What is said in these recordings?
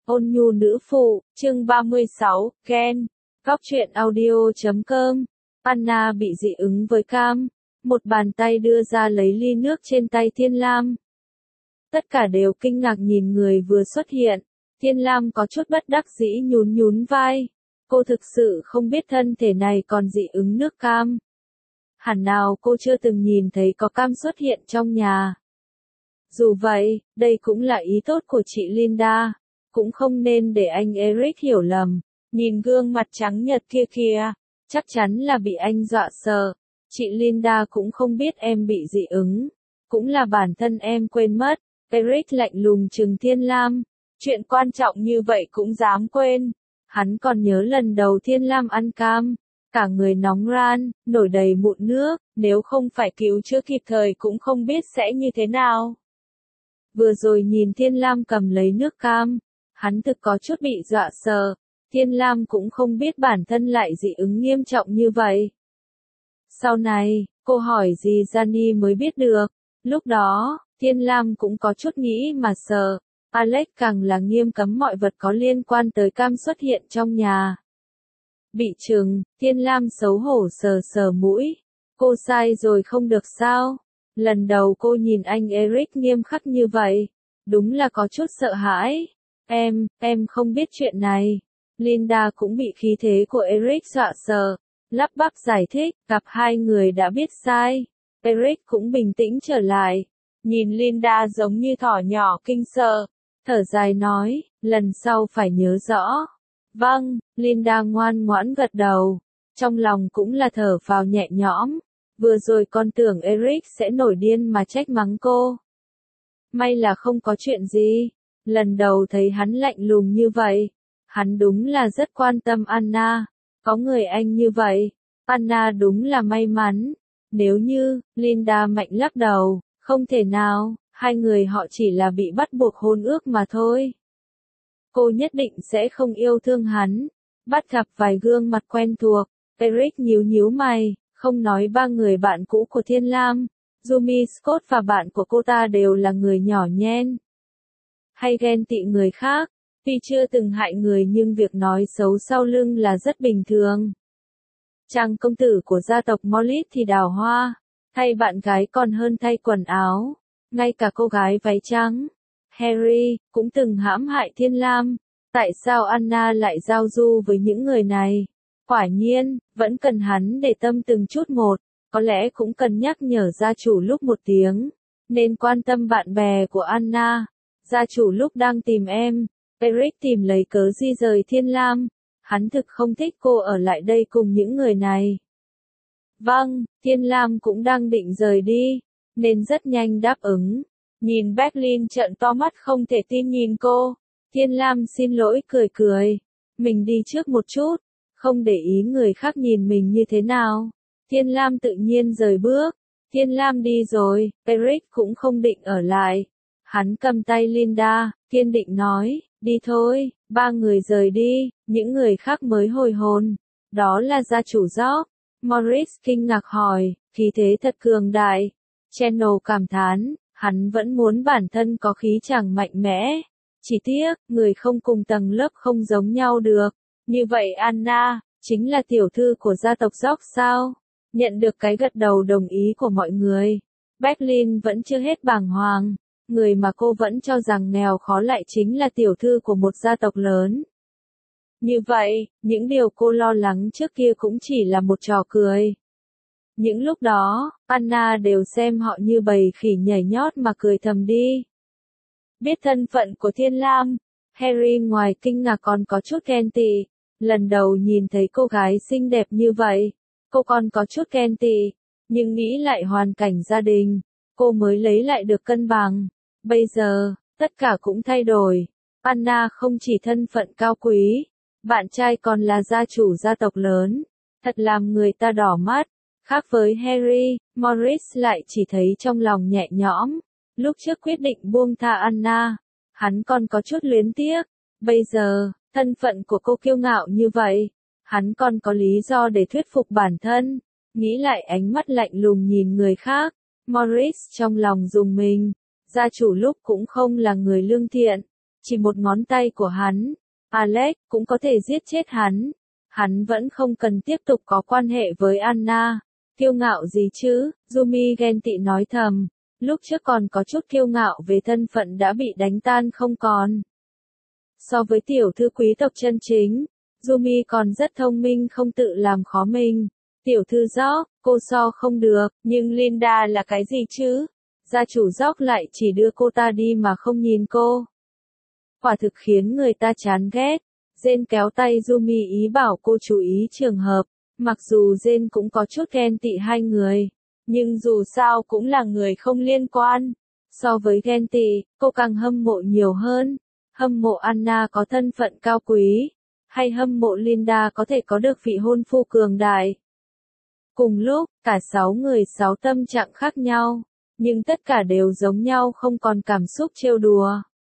Ôn nhu nữ phụ, chương 36, Ken. Góc truyện audio.com. Anna bị dị ứng với cam. Một bàn tay đưa ra lấy ly nước trên tay Thiên Lam. Tất cả đều kinh ngạc nhìn người vừa xuất hiện. Thiên Lam có chút bất đắc dĩ nhún nhún vai. Cô thực sự không biết thân thể này còn dị ứng nước cam. Hẳn nào cô chưa từng nhìn thấy có cam xuất hiện trong nhà. Dù vậy, đây cũng là ý tốt của chị Linda. Cũng không nên để anh Eric hiểu lầm. Nhìn gương mặt trắng nhợt kia kìa, chắc chắn là bị anh dọa sợ. Chị Linda cũng không biết em bị dị ứng. Cũng là bản thân em quên mất. Eric lạnh lùng trừng Thiên Lam. Chuyện quan trọng như vậy cũng dám quên. Hắn còn nhớ lần đầu Thiên Lam ăn cam. Cả người nóng ran, nổi đầy mụn nước. Nếu không phải cứu chữa kịp thời cũng không biết sẽ như thế nào. Vừa rồi nhìn Thiên Lam cầm lấy nước cam. Hắn thực có chút bị dọa sợ. Thiên Lam cũng không biết bản thân lại dị ứng nghiêm trọng như vậy. Sau này, cô hỏi gì Gianni mới biết được. Lúc đó, Thiên Lam cũng có chút nghĩ mà sợ. Alex càng là nghiêm cấm mọi vật có liên quan tới cam xuất hiện trong nhà. Bị trừng, Thiên Lam xấu hổ sờ sờ mũi. Cô sai rồi không được sao? Lần đầu cô nhìn anh Eric nghiêm khắc như vậy. Đúng là có chút sợ hãi. Em không biết chuyện này. Linda cũng bị khí thế của Eric dọa sợ. Lắp bắp giải thích, gặp hai người đã biết sai. Eric cũng bình tĩnh trở lại. Nhìn Linda giống như thỏ nhỏ kinh sợ. Thở dài nói, lần sau phải nhớ rõ. Vâng, Linda ngoan ngoãn gật đầu. Trong lòng cũng là thở phào nhẹ nhõm. Vừa rồi con tưởng Eric sẽ nổi điên mà trách mắng cô. May là không có chuyện gì. Lần đầu thấy hắn lạnh lùng như vậy. Hắn đúng là rất quan tâm Anna. Có người anh như vậy. Anna đúng là may mắn. Nếu như, Linda mạnh lắc đầu, không thể nào, hai người họ chỉ là bị bắt buộc hôn ước mà thôi. Cô nhất định sẽ không yêu thương hắn. Bắt gặp vài gương mặt quen thuộc, Eric nhíu nhíu mày, không nói ba người bạn cũ của Thiên Lam. Yumi Scott và bạn của cô ta đều là người nhỏ nhen. Hay ghen tị người khác. Tuy chưa từng hại người nhưng việc nói xấu sau lưng là rất bình thường. Chàng công tử của gia tộc Mollit thì đào hoa. Thay bạn gái còn hơn thay quần áo. Ngay cả cô gái váy trắng. Harry cũng từng hãm hại Thiên Lam. Tại sao Anna lại giao du với những người này? Quả nhiên, vẫn cần hắn để tâm từng chút một. Có lẽ cũng cần nhắc nhở gia chủ lúc một tiếng. Nên quan tâm bạn bè của Anna. Gia chủ lúc đang tìm em. Eric tìm lấy cớ di rời Thiên Lam. Hắn thực không thích cô ở lại đây cùng những người này. Vâng, Thiên Lam cũng đang định rời đi. Nên rất nhanh đáp ứng. Nhìn Berlin trợn to mắt không thể tin nhìn cô. Thiên Lam xin lỗi cười cười. Mình đi trước một chút. Không để ý người khác nhìn mình như thế nào. Thiên Lam tự nhiên rời bước. Thiên Lam đi rồi, Eric cũng không định ở lại. Hắn cầm tay Linda, kiên định nói, đi thôi, ba người rời đi, những người khác mới hồi hồn. Đó là gia chủ George. Morris kinh ngạc hỏi, khí thế thật cường đại. Channel cảm thán, hắn vẫn muốn bản thân có khí chàng mạnh mẽ. Chỉ tiếc, người không cùng tầng lớp không giống nhau được. Như vậy Anna, chính là tiểu thư của gia tộc George sao? Nhận được cái gật đầu đồng ý của mọi người. Berlin vẫn chưa hết bàng hoàng. Người mà cô vẫn cho rằng nghèo khó lại chính là tiểu thư của một gia tộc lớn. Như vậy, những điều cô lo lắng trước kia cũng chỉ là một trò cười. Những lúc đó, Anna đều xem họ như bầy khỉ nhảy nhót mà cười thầm đi. Biết thân phận của Thiên Lam, Harry ngoài kinh ngạc còn có chút ghen tị. Lần đầu nhìn thấy cô gái xinh đẹp như vậy, cô còn có chút ghen tị. Nhưng nghĩ lại hoàn cảnh gia đình, cô mới lấy lại được cân bằng. Bây giờ, tất cả cũng thay đổi. Anna không chỉ thân phận cao quý, bạn trai còn là gia chủ gia tộc lớn. Thật làm người ta đỏ mắt. Khác với Harry, Morris lại chỉ thấy trong lòng nhẹ nhõm. Lúc trước quyết định buông tha Anna, hắn còn có chút luyến tiếc. Bây giờ, thân phận của cô kiêu ngạo như vậy, hắn còn có lý do để thuyết phục bản thân. Nghĩ lại ánh mắt lạnh lùng nhìn người khác, Morris trong lòng rùng mình. Gia chủ lúc cũng không là người lương thiện. Chỉ một ngón tay của hắn, Alex cũng có thể giết chết hắn. Hắn vẫn không cần tiếp tục có quan hệ với Anna. Kiêu ngạo gì chứ, Yumi ghen tị nói thầm. Lúc trước còn có chút kiêu ngạo về thân phận đã bị đánh tan không còn. So với tiểu thư quý tộc chân chính, Yumi còn rất thông minh không tự làm khó mình. Tiểu thư George, cô so không được, nhưng Linda là cái gì chứ? Gia chủ George lại chỉ đưa cô ta đi mà không nhìn cô. Quả thực khiến người ta chán ghét. Jane kéo tay Yumi ý bảo cô chú ý trường hợp. Mặc dù Jane cũng có chút ghen tị hai người, nhưng dù sao cũng là người không liên quan. So với ghen tị, cô càng hâm mộ nhiều hơn. Hâm mộ Anna có thân phận cao quý, hay hâm mộ Linda có thể có được vị hôn phu cường đại. Cùng lúc, cả 6 người 6 tâm trạng khác nhau, nhưng tất cả đều giống nhau không còn cảm xúc trêu đùa.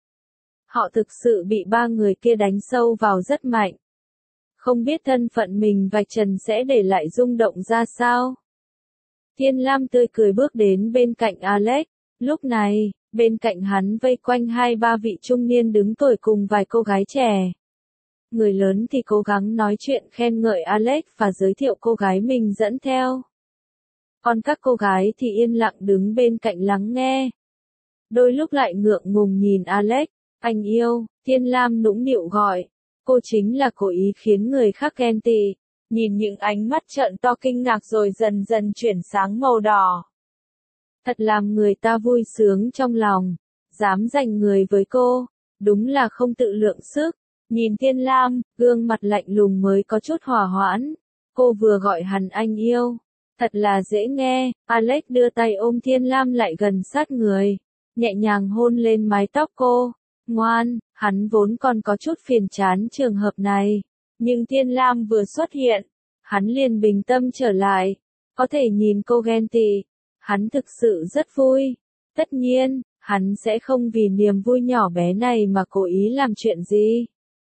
Họ thực sự bị 3 người kia đánh sâu vào rất mạnh. Không biết thân phận mình vạch trần sẽ để lại rung động ra sao. Thiên Lam tươi cười bước đến bên cạnh Alex. Lúc này, bên cạnh hắn vây quanh 2-3 vị trung niên đứng tuổi cùng vài cô gái trẻ. Người lớn thì cố gắng nói chuyện khen ngợi Alex và giới thiệu cô gái mình dẫn theo. Còn các cô gái thì yên lặng đứng bên cạnh lắng nghe. Đôi lúc lại ngượng ngùng nhìn Alex. Anh yêu, Thiên Lam nũng nịu gọi. Cô chính là cố ý khiến người khác ghen tị. Nhìn những ánh mắt trợn to kinh ngạc rồi dần dần chuyển sáng màu đỏ. Thật làm người ta vui sướng trong lòng. Dám giành người với cô. Đúng là không tự lượng sức. Nhìn Thiên Lam, gương mặt lạnh lùng mới có chút hòa hoãn. Cô vừa gọi hắn anh yêu. Thật là dễ nghe. Alex đưa tay ôm Thiên Lam lại gần sát người. Nhẹ nhàng hôn lên mái tóc cô. Ngoan, hắn vốn còn có chút phiền chán trường hợp này. Nhưng Thiên Lam vừa xuất hiện, hắn liền bình tâm trở lại. Có thể nhìn cô ghen tị. Hắn thực sự rất vui. Tất nhiên, hắn sẽ không vì niềm vui nhỏ bé này mà cố ý làm chuyện gì.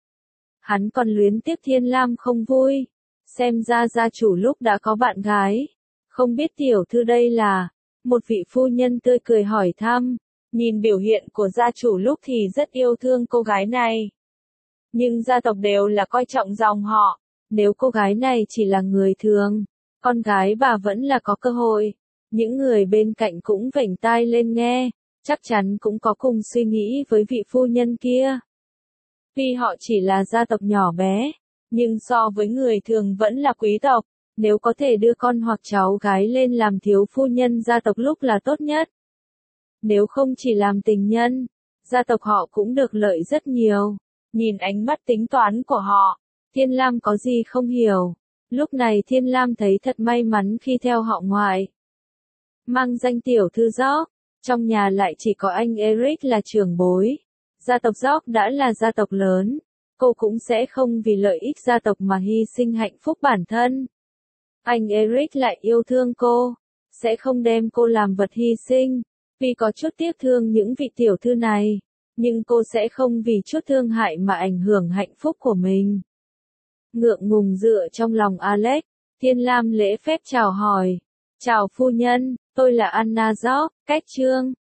Hắn còn luyến tiếc Thiên Lam không vui. Xem ra gia chủ lúc đã có bạn gái. Không biết tiểu thư đây là. Một vị phu nhân tươi cười hỏi thăm. Nhìn biểu hiện của gia chủ lúc thì rất yêu thương cô gái này. Nhưng gia tộc đều là coi trọng dòng họ. Nếu cô gái này chỉ là người thường, con gái bà vẫn là có cơ hội. Những người bên cạnh cũng vểnh tai lên nghe. Chắc chắn cũng có cùng suy nghĩ với vị phu nhân kia. Tuy họ chỉ là gia tộc nhỏ bé, nhưng so với người thường vẫn là quý tộc. Nếu có thể đưa con hoặc cháu gái lên làm thiếu phu nhân gia tộc lúc là tốt nhất. Nếu không chỉ làm tình nhân, gia tộc họ cũng được lợi rất nhiều. Nhìn ánh mắt tính toán của họ, Thiên Lam có gì không hiểu. Lúc này Thiên Lam thấy thật may mắn khi theo họ ngoại. Mang danh tiểu thư George, trong nhà lại chỉ có anh Eric là trưởng bối. Gia tộc George đã là gia tộc lớn, cô cũng sẽ không vì lợi ích gia tộc mà hy sinh hạnh phúc bản thân. Anh Eric lại yêu thương cô, sẽ không đem cô làm vật hy sinh. Vì có chút tiếc thương những vị tiểu thư này, nhưng cô sẽ không vì chút thương hại mà ảnh hưởng hạnh phúc của mình. Ngượng ngùng dựa trong lòng Alex, Thiên Lam lễ phép chào hỏi. Chào phu nhân, tôi là Anna George, cách trương.